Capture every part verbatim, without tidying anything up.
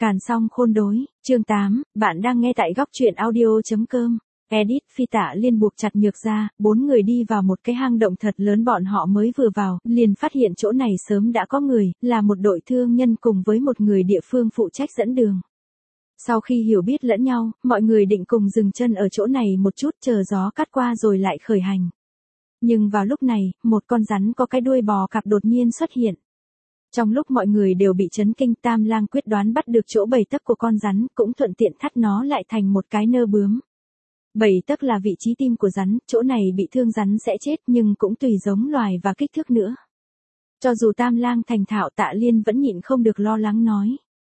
Càn song khôn đối, chương tám, bạn đang nghe tại góc truyện audio.com. Edit Phi Tạ Liên buộc chặt Nhược ra, bốn người đi vào một cái hang động thật lớn, bọn họ mới vừa vào, liền phát hiện chỗ này sớm đã có người, là một đội thương nhân cùng với một người địa phương phụ trách dẫn đường. Sau khi hiểu biết lẫn nhau, mọi người định cùng dừng chân ở chỗ này một chút chờ gió cắt qua rồi lại khởi hành. Nhưng vào lúc này, một con rắn có cái đuôi bò cạp đột nhiên xuất hiện. Trong lúc mọi người đều bị chấn kinh, Tam Lang quyết đoán bắt được chỗ bảy tấc của con rắn, cũng thuận tiện thắt nó lại thành một cái nơ bướm. Bảy tấc là vị trí tim của rắn, chỗ này bị thương rắn sẽ chết nhưng cũng tùy giống loài và kích thước nữa. Cho dù Tam Lang thành thạo, Tạ Liên vẫn nhịn không được lo lắng nói.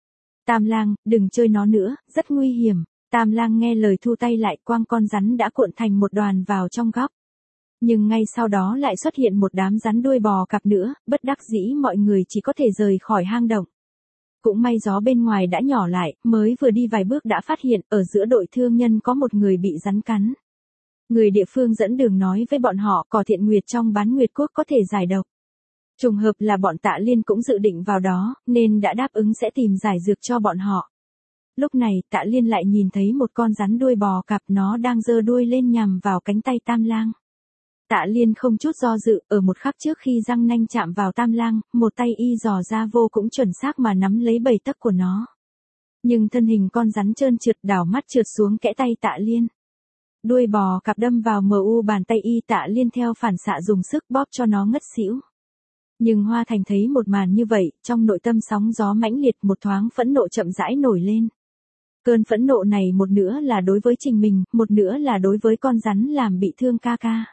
Tam Lang, đừng chơi nó nữa, rất nguy hiểm. Tam Lang nghe lời thu tay lại, quang con rắn đã cuộn thành một đoàn vào trong góc. Nhưng ngay sau đó lại xuất hiện một đám rắn đuôi bò cạp nữa, bất đắc dĩ mọi người chỉ có thể rời khỏi hang động. Cũng may gió bên ngoài đã nhỏ lại, mới vừa đi vài bước đã phát hiện ở giữa đội thương nhân có một người bị rắn cắn. Người địa phương dẫn đường nói với bọn họ cỏ thiện nguyệt trong bán nguyệt quốc có thể giải độc. Trùng hợp là bọn Tạ Liên cũng dự định vào đó, nên đã đáp ứng sẽ tìm giải dược cho bọn họ. Lúc này Tạ Liên lại nhìn thấy một con rắn đuôi bò cạp, nó đang giơ đuôi lên nhằm vào cánh tay Tam Lang. Tạ Liên không chút do dự, ở một khắc trước khi răng nanh chạm vào Tam Lang, một tay y dò ra vô cũng chuẩn xác mà nắm lấy bảy tấc của nó. Nhưng thân hình con rắn trơn trượt đảo mắt trượt xuống kẽ tay Tạ Liên. Đuôi bò cạp đâm vào mờ u bàn tay y, Tạ Liên theo phản xạ dùng sức bóp cho nó ngất xỉu. Nhưng Hoa Thành thấy một màn như vậy, trong nội tâm sóng gió mãnh liệt, một thoáng phẫn nộ chậm rãi nổi lên. Cơn phẫn nộ này một nửa là đối với Trình mình, một nửa là đối với con rắn làm bị thương ca ca.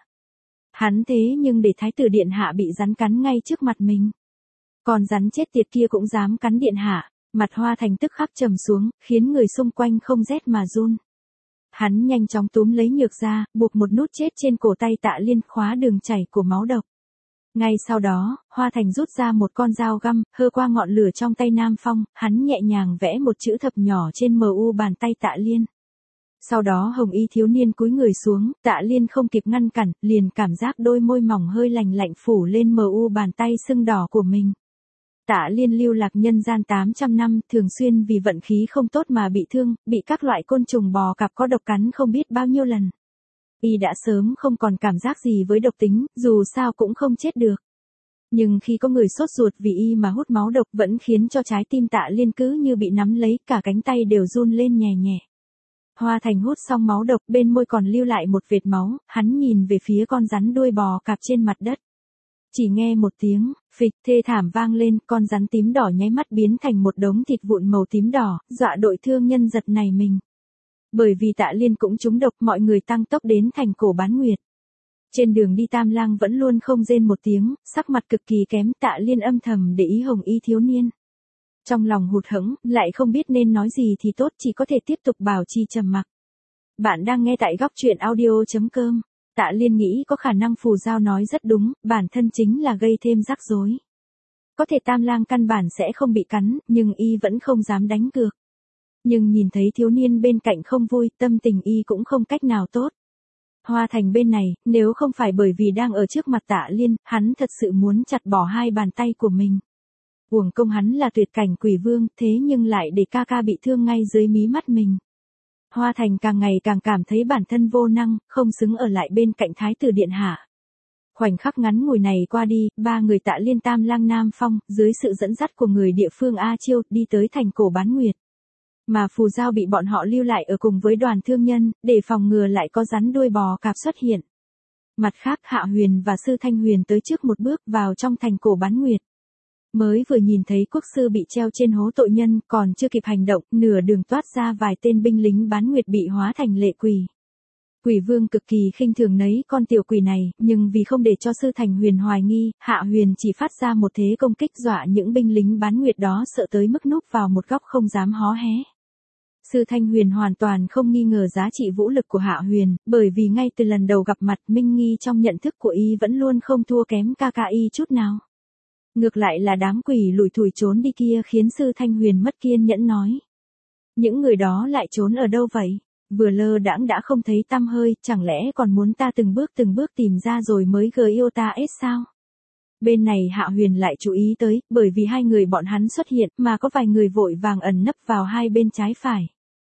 Hắn thế nhưng để thái tử điện hạ bị rắn cắn ngay trước mặt mình. Con rắn chết tiệt kia cũng dám cắn điện hạ, mặt Hoa Thành tức khắc trầm xuống, khiến người xung quanh không rét mà run. Hắn nhanh chóng túm lấy Nhược ra, buộc một nút chết trên cổ tay Tạ Liên, khóa đường chảy của máu độc. Ngay sau đó, Hoa Thành rút ra một con dao găm, hơ qua ngọn lửa trong tay Nam Phong, hắn nhẹ nhàng vẽ một chữ thập nhỏ trên mờ u bàn tay Tạ Liên. Sau đó hồng y thiếu niên cúi người xuống, Tạ Liên không kịp ngăn cản, liền cảm giác đôi môi mỏng hơi lành lạnh phủ lên mờ u bàn tay sưng đỏ của mình. Tạ Liên lưu lạc nhân gian tám trăm năm, thường xuyên vì vận khí không tốt mà bị thương, bị các loại côn trùng bò cạp có độc cắn không biết bao nhiêu lần. Y đã sớm không còn cảm giác gì với độc tính, dù sao cũng không chết được. Nhưng khi có người sốt ruột vì y mà hút máu độc vẫn khiến cho trái tim Tạ Liên cứ như bị nắm lấy, cả cánh tay đều run lên nhẹ nhẹ. Hoa Thành hút xong máu độc, bên môi còn lưu lại một vệt máu, hắn nhìn về phía con rắn đuôi bò cạp trên mặt đất. Chỉ nghe một tiếng, phịch thê thảm vang lên, con rắn tím đỏ nháy mắt biến thành một đống thịt vụn màu tím đỏ, dọa đội thương nhân giật nảy mình. Bởi vì Tạ Liên cũng trúng độc, mọi người tăng tốc đến thành cổ bán nguyệt. Trên đường đi Tam Lang vẫn luôn không rên một tiếng, sắc mặt cực kỳ kém. Tạ Liên âm thầm để ý hồng y thiếu niên. Trong lòng hụt hẫng, lại không biết nên nói gì thì tốt, chỉ có thể tiếp tục bảo trì trầm mặc. Bạn đang nghe tại góc truyện audio.com. Tạ Liên nghĩ có khả năng Phù Giao nói rất đúng, bản thân chính là gây thêm rắc rối. Có thể Tam Lang căn bản sẽ không bị cắn, nhưng y vẫn không dám đánh cược. Nhưng nhìn thấy thiếu niên bên cạnh không vui, tâm tình y cũng không cách nào tốt. Hoa Thành bên này, nếu không phải bởi vì đang ở trước mặt Tạ Liên, hắn thật sự muốn chặt bỏ hai bàn tay của mình. Uổng công hắn là tuyệt cảnh quỷ vương, thế nhưng lại để ca ca bị thương ngay dưới mí mắt mình. Hoa Thành càng ngày càng cảm thấy bản thân vô năng, không xứng ở lại bên cạnh thái tử điện hạ. Khoảnh khắc ngắn ngủi này qua đi, ba người Tạ Liên, Tam Lang, Nam Phong, dưới sự dẫn dắt của người địa phương A Chiêu, đi tới thành cổ bán nguyệt. Mà Phù Giao bị bọn họ lưu lại ở cùng với đoàn thương nhân, để phòng ngừa lại có rắn đuôi bò cạp xuất hiện. Mặt khác, Hạ Huyền và Sư Thanh Huyền tới trước một bước vào trong thành cổ bán nguyệt. Mới vừa nhìn thấy quốc sư bị treo trên hố tội nhân, còn chưa kịp hành động, nửa đường toát ra vài tên binh lính bán nguyệt bị hóa thành lệ quỷ. Quỷ vương cực kỳ khinh thường nấy con tiểu quỷ này, nhưng vì không để cho Sư Thành Huyền hoài nghi, Hạ Huyền chỉ phát ra một thế công kích dọa những binh lính bán nguyệt đó sợ tới mức núp vào một góc không dám hó hé. Sư Thanh Huyền hoàn toàn không nghi ngờ giá trị vũ lực của Hạ Huyền, bởi vì ngay từ lần đầu gặp mặt Minh Nghi trong nhận thức của y vẫn luôn không thua kém ca ca y chút nào. Ngược lại là đám quỷ lủi thủi trốn đi kia khiến Sư Thanh Huyền mất kiên nhẫn nói. Những người đó lại trốn ở đâu vậy? Vừa lơ đãng đã không thấy tăm hơi, chẳng lẽ còn muốn ta từng bước từng bước tìm ra rồi mới gờ yêu ta ết sao? Bên này Hạ Huyền lại chú ý tới, bởi vì hai người bọn hắn xuất hiện mà có vài người vội vàng ẩn nấp vào hai bên trái phải.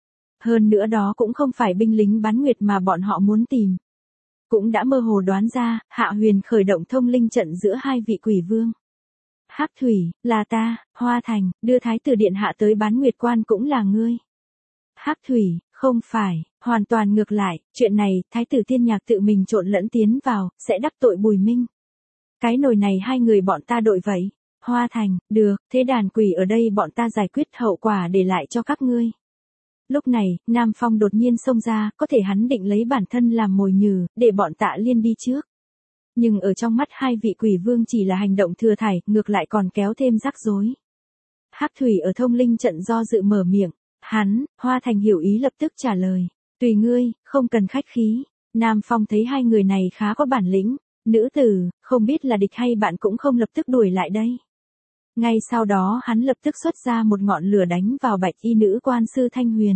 Hơn nữa đó cũng không phải binh lính bán nguyệt mà bọn họ muốn tìm. Cũng đã mơ hồ đoán ra, Hạ Huyền khởi động thông linh trận giữa hai vị quỷ vương. Hắc Thủy, là ta, Hoa Thành, đưa Thái tử điện hạ tới bán nguyệt quan cũng là ngươi. Hắc Thủy, không phải, hoàn toàn ngược lại, chuyện này, Thái tử Tiên Nhạc tự mình trộn lẫn tiến vào, sẽ đắc tội Bùi Minh. Cái nồi này hai người bọn ta đội vậy. Hoa Thành, được, thế đàn quỷ ở đây bọn ta giải quyết hậu quả để lại cho các ngươi. Lúc này, Nam Phong đột nhiên xông ra, có thể hắn định lấy bản thân làm mồi nhử, để bọn Tạ Liên đi trước. Nhưng ở trong mắt hai vị quỷ vương chỉ là hành động thừa thải, ngược lại còn kéo thêm rắc rối. Hắc Thủy ở thông linh trận do dự mở miệng, hắn, Hoa Thành hiểu ý lập tức trả lời, tùy ngươi, không cần khách khí. Nam Phong thấy hai người này khá có bản lĩnh, nữ tử, không biết là địch hay bạn cũng không lập tức đuổi lại đây. Ngay sau đó hắn lập tức xuất ra một ngọn lửa đánh vào bạch y nữ quan Sư Thanh Huyền.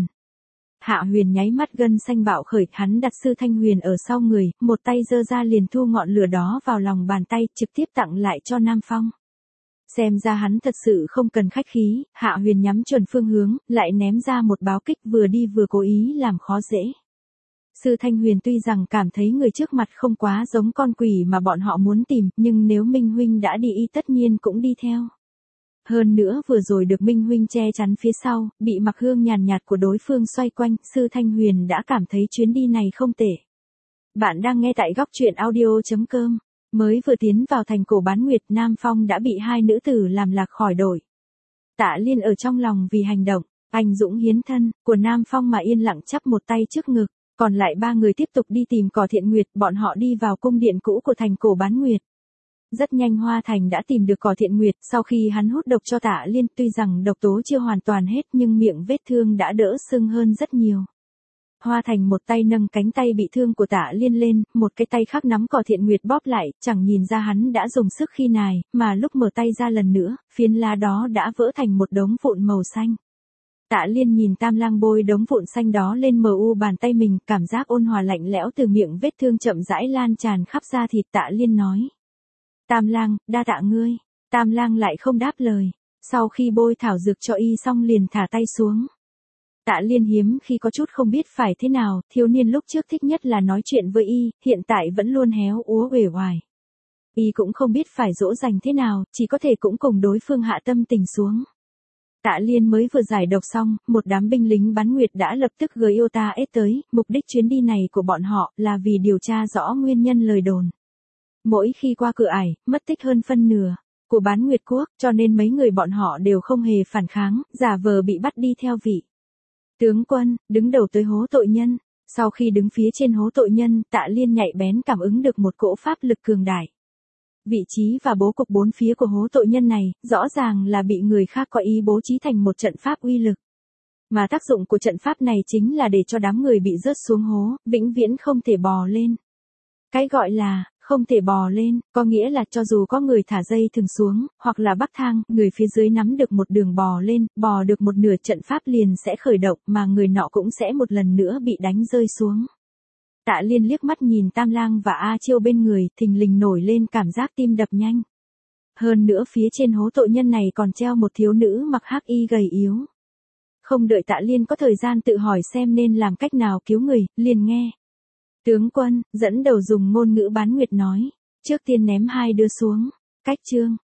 Hạ Huyền nháy mắt gân xanh bạo khởi, hắn đặt Sư Thanh Huyền ở sau người, một tay giơ ra liền thu ngọn lửa đó vào lòng bàn tay, trực tiếp tặng lại cho Nam Phong. Xem ra hắn thật sự không cần khách khí, Hạ Huyền nhắm chuẩn phương hướng, lại ném ra một báo kích vừa đi vừa cố ý làm khó dễ. Sư Thanh Huyền tuy rằng cảm thấy người trước mặt không quá giống con quỷ mà bọn họ muốn tìm, nhưng nếu Minh Huynh đã đi y tất nhiên cũng đi theo. Hơn nữa vừa rồi được Minh Huynh che chắn phía sau, bị mặc hương nhàn nhạt của đối phương xoay quanh, Sư Thanh Huyền đã cảm thấy chuyến đi này không tệ. Bạn đang nghe tại góc truyện audio chấm com. Mới vừa tiến vào thành cổ bán nguyệt, Nam Phong đã bị hai nữ tử làm lạc khỏi đội. Tạ Liên ở trong lòng vì hành động, anh dũng hiến thân, của Nam Phong mà yên lặng chắp một tay trước ngực, còn lại ba người tiếp tục đi tìm Cỏ Thiện Nguyệt, bọn họ đi vào cung điện cũ của thành cổ bán nguyệt. Rất nhanh Hoa Thành đã tìm được Cỏ Thiện Nguyệt, sau khi hắn hút độc cho Tạ Liên, tuy rằng độc tố chưa hoàn toàn hết nhưng miệng vết thương đã đỡ sưng hơn rất nhiều. Hoa Thành một tay nâng cánh tay bị thương của Tạ Liên lên, một cái tay khác nắm Cỏ Thiện Nguyệt bóp lại, chẳng nhìn ra hắn đã dùng sức khi nài, mà lúc mở tay ra lần nữa, phiến lá đó đã vỡ thành một đống vụn màu xanh. Tạ Liên nhìn Tam Lang bôi đống vụn xanh đó lên mờ u bàn tay mình, cảm giác ôn hòa lạnh lẽo từ miệng vết thương chậm rãi lan tràn khắp da thịt. Tạ Liên nói: Tam Lang, đa tạ ngươi. Tam Lang lại không đáp lời, sau khi bôi thảo dược cho y xong liền thả tay xuống. Tạ Liên hiếm khi có chút không biết phải thế nào, thiếu niên lúc trước thích nhất là nói chuyện với y, hiện tại vẫn luôn héo úa uể oải. Y cũng không biết phải dỗ dành thế nào, chỉ có thể cũng cùng đối phương hạ tâm tình xuống. Tạ Liên mới vừa giải độc xong, một đám binh lính bán nguyệt đã lập tức gửi Iota S tới, mục đích chuyến đi này của bọn họ là vì điều tra rõ nguyên nhân lời đồn. Mỗi khi qua cửa ải, mất tích hơn phân nửa của bán nguyệt quốc, cho nên mấy người bọn họ đều không hề phản kháng, giả vờ bị bắt đi theo vị tướng quân, đứng đầu tới hố tội nhân. Sau khi đứng phía trên hố tội nhân, Tạ Liên nhạy bén cảm ứng được một cỗ pháp lực cường đại. Vị trí và bố cục bốn phía của hố tội nhân này, rõ ràng là bị người khác có ý bố trí thành một trận pháp uy lực. Mà tác dụng của trận pháp này chính là để cho đám người bị rớt xuống hố, vĩnh viễn không thể bò lên. Cái gọi là không thể bò lên, có nghĩa là cho dù có người thả dây thừng xuống, hoặc là bắc thang, người phía dưới nắm được một đường bò lên, bò được một nửa trận pháp liền sẽ khởi động, mà người nọ cũng sẽ một lần nữa bị đánh rơi xuống. Tạ Liên liếc mắt nhìn Tam Lang và A Chiêu bên người, thình lình nổi lên cảm giác tim đập nhanh. Hơn nữa phía trên hố tội nhân này còn treo một thiếu nữ mặc hắc y gầy yếu. Không đợi Tạ Liên có thời gian tự hỏi xem nên làm cách nào cứu người, liền nghe tướng quân dẫn đầu dùng ngôn ngữ bán nguyệt nói: Trước tiên ném hai đứa xuống. Cách chương